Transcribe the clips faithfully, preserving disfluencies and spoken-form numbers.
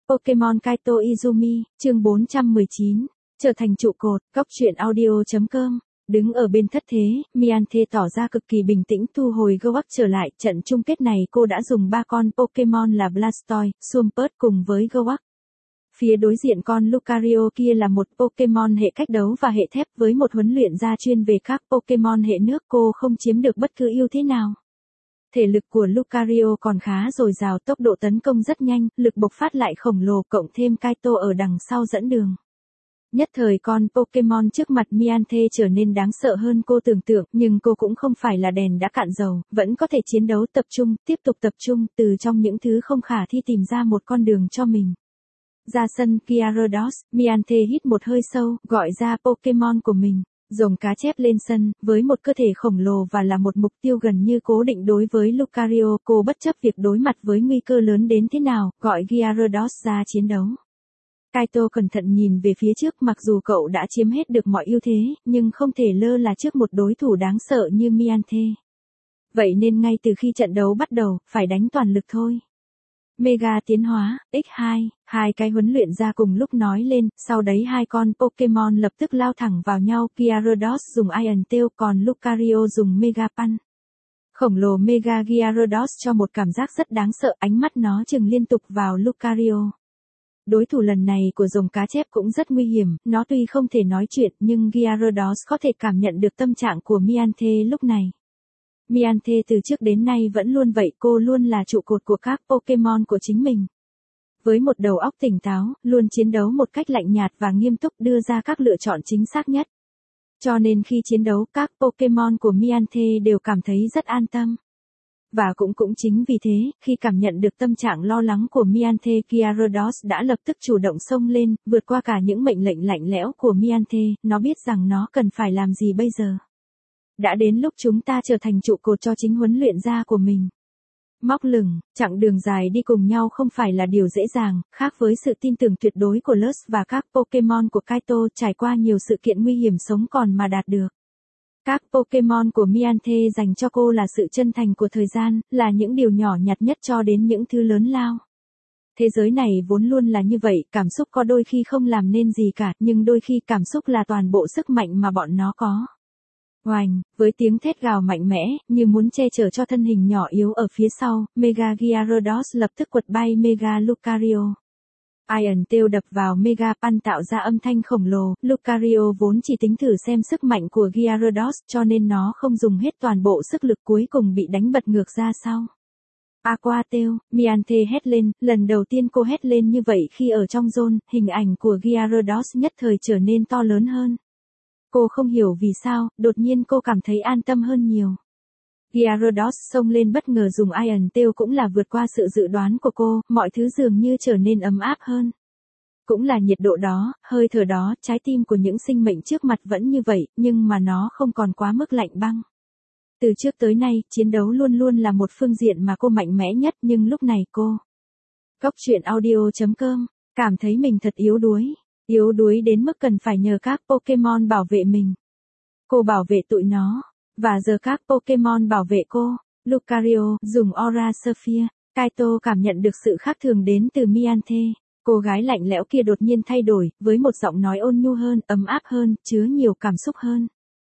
Pokemon Kaito Izumi, chương bốn trăm mười chín, trở thành trụ cột, góc truyện audio.com. Đứng ở bên thất thế, Mianthe tỏ ra cực kỳ bình tĩnh thu hồi Gowax trở lại. Trận chung kết này cô đã dùng ba con Pokemon là Blastoise, Swampert cùng với Gowax. Phía đối diện con Lucario kia là một Pokemon hệ cách đấu và hệ thép với một huấn luyện gia chuyên về các Pokemon hệ nước. Cô không chiếm được bất cứ ưu thế nào. Thể lực của Lucario còn khá dồi dào, tốc độ tấn công rất nhanh, lực bộc phát lại khổng lồ, cộng thêm Kaito ở đằng sau dẫn đường. Nhất thời con Pokemon trước mặt Mianthe trở nên đáng sợ hơn cô tưởng tượng, nhưng cô cũng không phải là đèn đã cạn dầu, vẫn có thể chiến đấu, tập trung, tiếp tục tập trung, từ trong những thứ không khả thi tìm ra một con đường cho mình. Ra sân Gyarados, Mianthe hít một hơi sâu, gọi ra Pokemon của mình. Rồng cá chép lên sân, với một cơ thể khổng lồ và là một mục tiêu gần như cố định đối với Lucario, cô bất chấp việc đối mặt với nguy cơ lớn đến thế nào, gọi Gyarados ra chiến đấu. Kaito cẩn thận nhìn về phía trước, mặc dù cậu đã chiếm hết được mọi ưu thế, nhưng không thể lơ là trước một đối thủ đáng sợ như Mianthe. Vậy nên ngay từ khi trận đấu bắt đầu, phải đánh toàn lực thôi. Mega tiến hóa, nhân hai, hai cái huấn luyện ra cùng lúc nói lên, sau đấy hai con Pokemon lập tức lao thẳng vào nhau. Gyarados dùng Iron Tail, còn Lucario dùng Mega Punch. Khổng lồ Mega Gyarados cho một cảm giác rất đáng sợ, ánh mắt nó chừng liên tục vào Lucario. Đối thủ lần này của rồng cá chép cũng rất nguy hiểm, nó tuy không thể nói chuyện nhưng Gyarados có thể cảm nhận được tâm trạng của Mianthe lúc này. Mianthe từ trước đến nay vẫn luôn vậy, cô luôn là trụ cột của các Pokemon của chính mình. Với một đầu óc tỉnh táo, luôn chiến đấu một cách lạnh nhạt và nghiêm túc, đưa ra các lựa chọn chính xác nhất. Cho nên khi chiến đấu, các Pokemon của Mianthe đều cảm thấy rất an tâm. Và cũng cũng chính vì thế, khi cảm nhận được tâm trạng lo lắng của Mianthe, Gyarados đã lập tức chủ động xông lên, vượt qua cả những mệnh lệnh lạnh lẽo của Mianthe, nó biết rằng nó cần phải làm gì bây giờ. Đã đến lúc chúng ta trở thành trụ cột cho chính huấn luyện gia của mình. Móc lửng, chặng đường dài đi cùng nhau không phải là điều dễ dàng, khác với sự tin tưởng tuyệt đối của Luz và các Pokemon của Kaito, trải qua nhiều sự kiện nguy hiểm sống còn mà đạt được. Các Pokemon của Mianthe dành cho cô là sự chân thành của thời gian, là những điều nhỏ nhặt nhất cho đến những thứ lớn lao. Thế giới này vốn luôn là như vậy, cảm xúc có đôi khi không làm nên gì cả, nhưng đôi khi cảm xúc là toàn bộ sức mạnh mà bọn nó có. Oành, với tiếng thét gào mạnh mẽ, như muốn che chở cho thân hình nhỏ yếu ở phía sau, Mega Gyarados lập tức quật bay Mega Lucario. Iron Tail đập vào Mega Punch tạo ra âm thanh khổng lồ. Lucario vốn chỉ tính thử xem sức mạnh của Gyarados, cho nên nó không dùng hết toàn bộ sức lực, cuối cùng bị đánh bật ngược ra sau. Aqua Tail, Mianthe hét lên, lần đầu tiên cô hét lên như vậy khi ở trong zone, hình ảnh của Gyarados nhất thời trở nên to lớn hơn. Cô không hiểu vì sao, đột nhiên cô cảm thấy an tâm hơn nhiều. Gyarados xông lên bất ngờ dùng Iron Tail cũng là vượt qua sự dự đoán của cô, mọi thứ dường như trở nên ấm áp hơn. Cũng là nhiệt độ đó, hơi thở đó, trái tim của những sinh mệnh trước mặt vẫn như vậy, nhưng mà nó không còn quá mức lạnh băng. Từ trước tới nay, chiến đấu luôn luôn là một phương diện mà cô mạnh mẽ nhất, nhưng lúc này cô, góc truyện audio.com, cảm thấy mình thật yếu đuối. Yếu đuối đến mức cần phải nhờ các Pokemon bảo vệ mình. Cô bảo vệ tụi nó. Và giờ các Pokemon bảo vệ cô. Lucario dùng Aura Sphere. Kaito cảm nhận được sự khác thường đến từ Mianthe. Cô gái lạnh lẽo kia đột nhiên thay đổi, với một giọng nói ôn nhu hơn, ấm áp hơn, chứa nhiều cảm xúc hơn.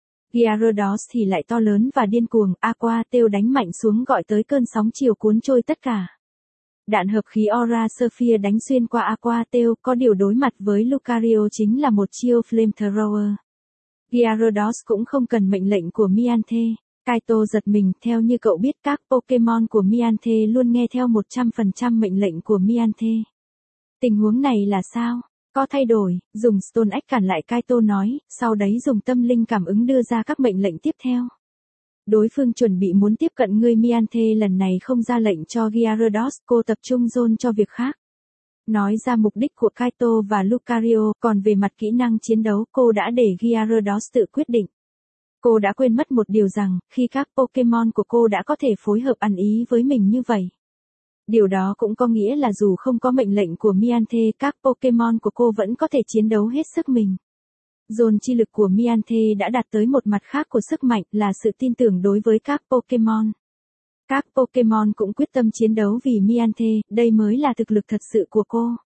Gyarados thì lại to lớn và điên cuồng. Aqua Tail đánh mạnh xuống gọi tới cơn sóng chiều cuốn trôi tất cả. Đạn hợp khí Aura Sphere đánh xuyên qua Aqua Tail, có điều đối mặt với Lucario chính là một chiêu Flamethrower. Gyarados cũng không cần mệnh lệnh của Mianthe. Kaito giật mình, theo như cậu biết các Pokemon của Mianthe luôn nghe theo một trăm phần trăm mệnh lệnh của Mianthe. Tình huống này là sao? Có thay đổi, dùng Stone Axe cản lại, Kaito nói, sau đấy dùng tâm linh cảm ứng đưa ra các mệnh lệnh tiếp theo. Đối phương chuẩn bị muốn tiếp cận ngươi. Mianthe lần này không ra lệnh cho Gyarados, cô tập trung zone cho việc khác. Nói ra mục đích của Kaito và Lucario, còn về mặt kỹ năng chiến đấu, cô đã để Gyarados tự quyết định. Cô đã quên mất một điều rằng, khi các Pokemon của cô đã có thể phối hợp ăn ý với mình như vậy. Điều đó cũng có nghĩa là dù không có mệnh lệnh của Mianthe, các Pokemon của cô vẫn có thể chiến đấu hết sức mình. Dồn chi lực của Mianthe đã đạt tới một mặt khác của sức mạnh, là sự tin tưởng đối với các Pokemon. Các Pokemon cũng quyết tâm chiến đấu vì Mianthe, đây mới là thực lực thật sự của cô.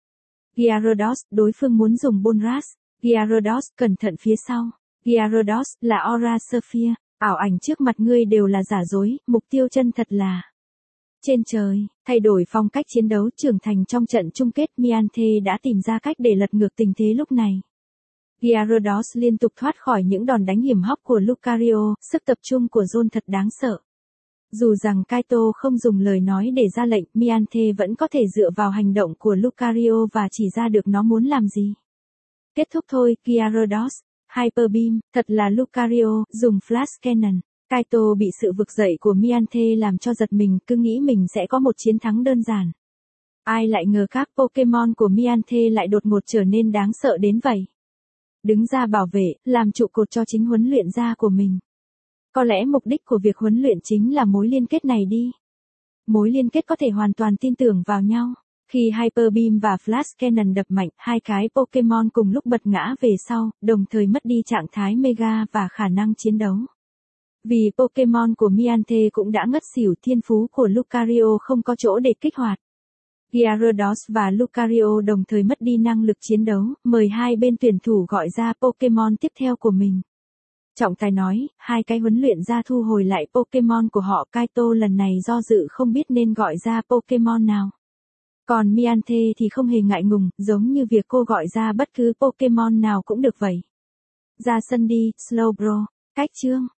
Gyarados, đối phương muốn dùng Bonras. Gyarados, cẩn thận phía sau. Gyarados, là Aura Sphere, ảo ảnh trước mặt ngươi đều là giả dối, mục tiêu chân thật là trên trời. Thay đổi phong cách chiến đấu trưởng thành trong trận chung kết, Mianthe đã tìm ra cách để lật ngược tình thế lúc này. Gyarados liên tục thoát khỏi những đòn đánh hiểm hóc của Lucario, sức tập trung của John thật đáng sợ. Dù rằng Kaito không dùng lời nói để ra lệnh, Mianthe vẫn có thể dựa vào hành động của Lucario và chỉ ra được nó muốn làm gì. Kết thúc thôi, Gyarados. Hyper Beam, thật là Lucario, dùng Flash Cannon. Kaito bị sự vực dậy của Mianthe làm cho giật mình, cứ nghĩ mình sẽ có một chiến thắng đơn giản. Ai lại ngờ các Pokemon của Mianthe lại đột ngột trở nên đáng sợ đến vậy. Đứng ra bảo vệ, làm trụ cột cho chính huấn luyện gia của mình. Có lẽ mục đích của việc huấn luyện chính là mối liên kết này đi. Mối liên kết có thể hoàn toàn tin tưởng vào nhau. Khi Hyper Beam và Flash Cannon đập mạnh, hai cái Pokemon cùng lúc bật ngã về sau, đồng thời mất đi trạng thái Mega và khả năng chiến đấu. Vì Pokemon của Mianthe cũng đã ngất xỉu, thiên phú của Lucario không có chỗ để kích hoạt. Gyarados và Lucario đồng thời mất đi năng lực chiến đấu, mời hai bên tuyển thủ gọi ra Pokemon tiếp theo của mình. Trọng tài nói, hai cái huấn luyện gia thu hồi lại Pokemon của họ. Kaito lần này do dự không biết nên gọi ra Pokemon nào. Còn Mianthe thì không hề ngại ngùng, giống như việc cô gọi ra bất cứ Pokemon nào cũng được vậy. Ra sân đi, Slowbro. Cách chương.